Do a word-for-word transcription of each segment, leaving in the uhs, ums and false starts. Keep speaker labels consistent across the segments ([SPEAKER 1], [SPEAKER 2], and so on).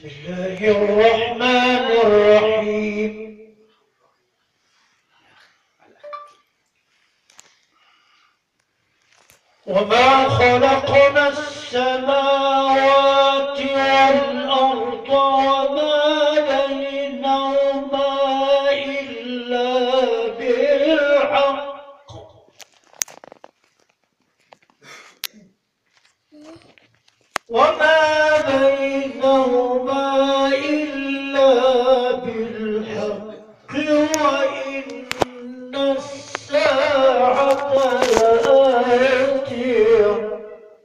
[SPEAKER 1] بسم الله الرحمن الرحيم. وما خلقنا السماوات والأرض وما بينهما إلا بالحق وما بينهما إلا بالحق وإن الساعة لآتية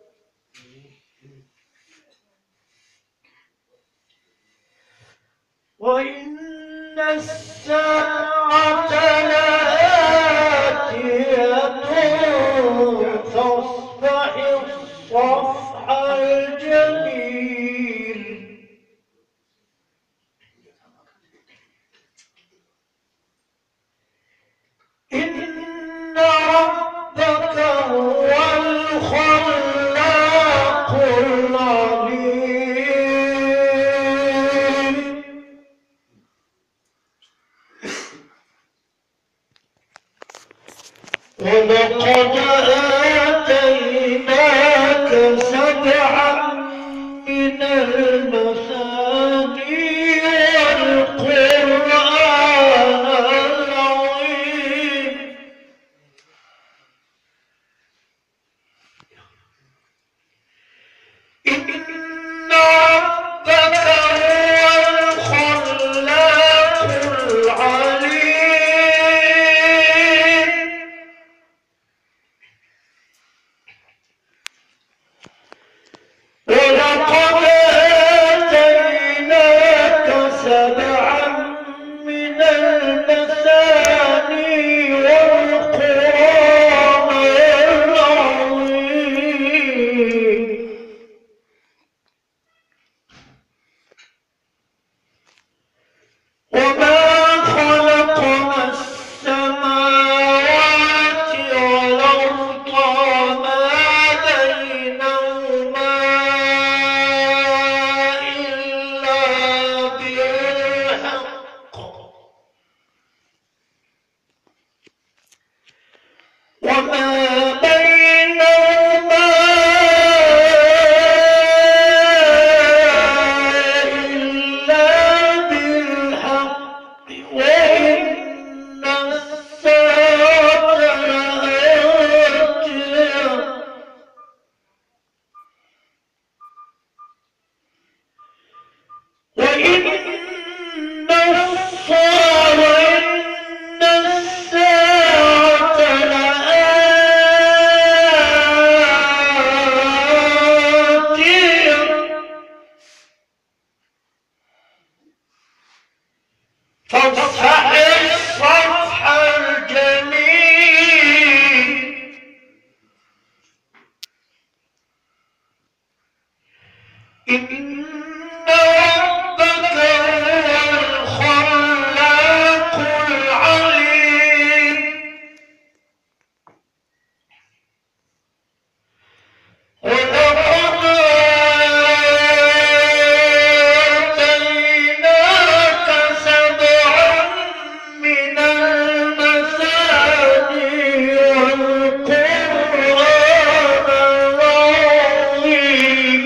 [SPEAKER 1] وإن الساعة لآتية فاصفح الصفح الجميل إن ربك هو الخلاق العليم. ولقد آتيناك سبعا من المثاني والقرآن العظيم. إن ربك هو الخلاق العليم. ولقد آتيناك سبعا من المثاني والقرآن العظيم. وما خلقنا السماوات والأرض وما بينهما إلا بالحق وما بينهما إلا بالحق وإن الساعة لآتية وإن الساعة لآتية فاصفح الصفح الجميل إن ربك هو الخلاق العليم. ولقد آتيناك سبعا من المثاني والقرآن العظيم.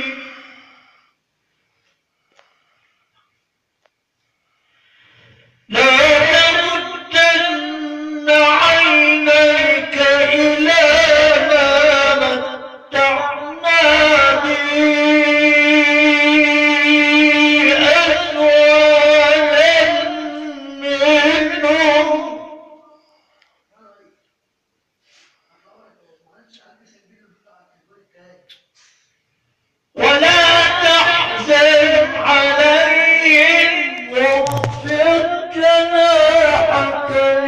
[SPEAKER 1] لا تمدن عينيك إلى ما متعنا به أزواجا منهم ولا تحزن عليهم واخفض جناحك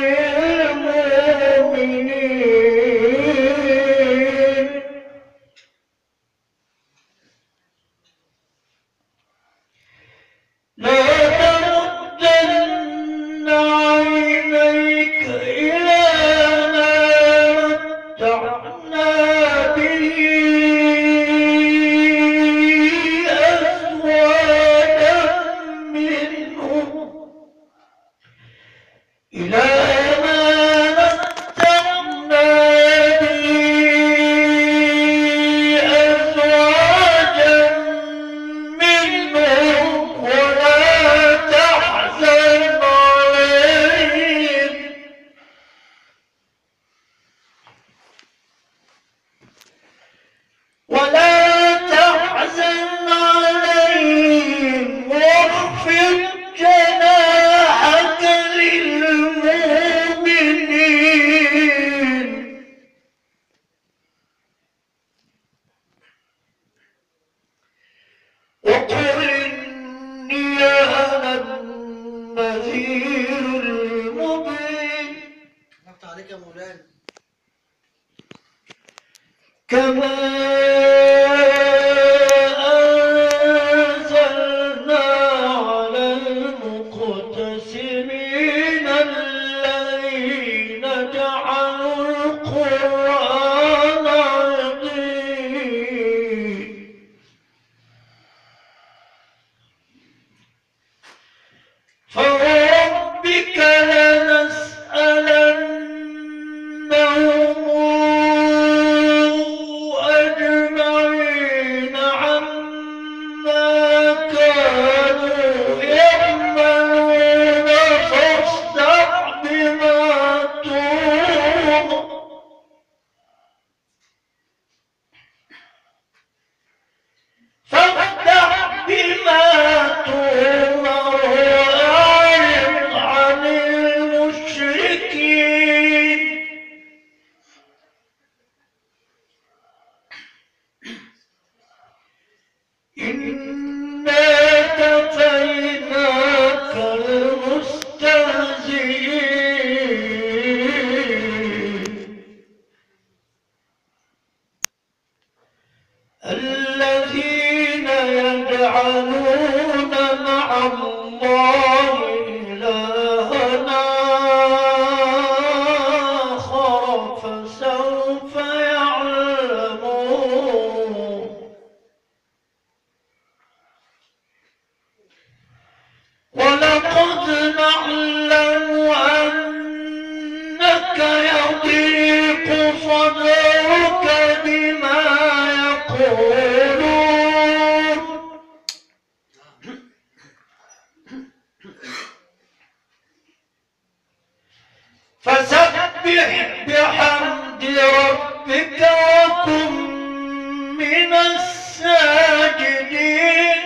[SPEAKER 1] للمؤمنين. لا تمدن عينيك إلى ما متعنا به أزواجا كما أنزلنا على المقتسمين الذين جعلوا القرآن عضين فوربك لنسألنهم أجمعين عما كانوا يعملون فاصدع بما تؤمر فاصدع بما تؤمر وأعرض عن المشركين إنا كفيناك المستهزئين الذين يجعلون مع الله إلهًا آخر فسوف يعلمون ولقد نعلم أنك يضيق صدرك بما يقولون فسبح بحمد ربك وكن من الساجدين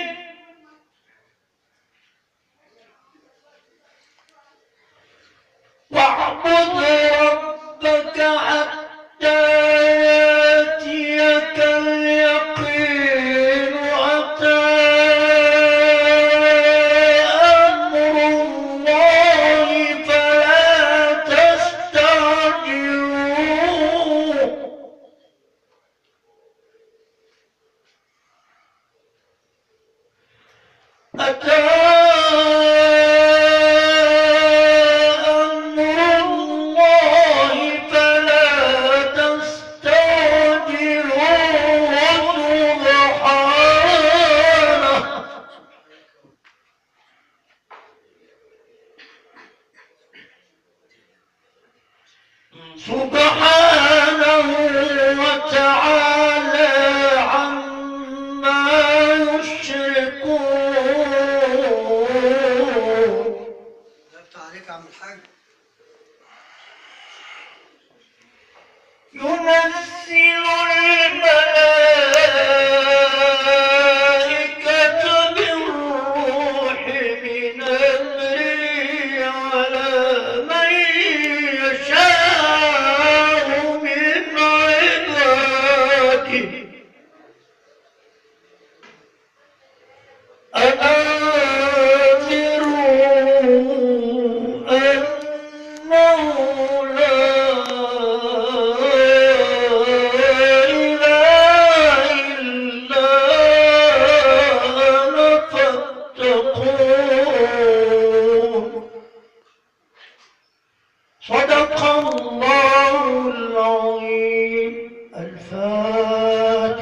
[SPEAKER 1] واعبد ربك حتى يأتيك اليقين أتى أمر الله فلا تستعجلوه أتى سبحانه وتعالى عما يشركون.
[SPEAKER 2] يفتح عليك يا عم الحاج.
[SPEAKER 1] ينزل الملائكة بالروح من أمره على من يشاء من عباده أنذروا أنه لا إله إلا أنا فاتقون. صدق الله العظيم. الفاتحة.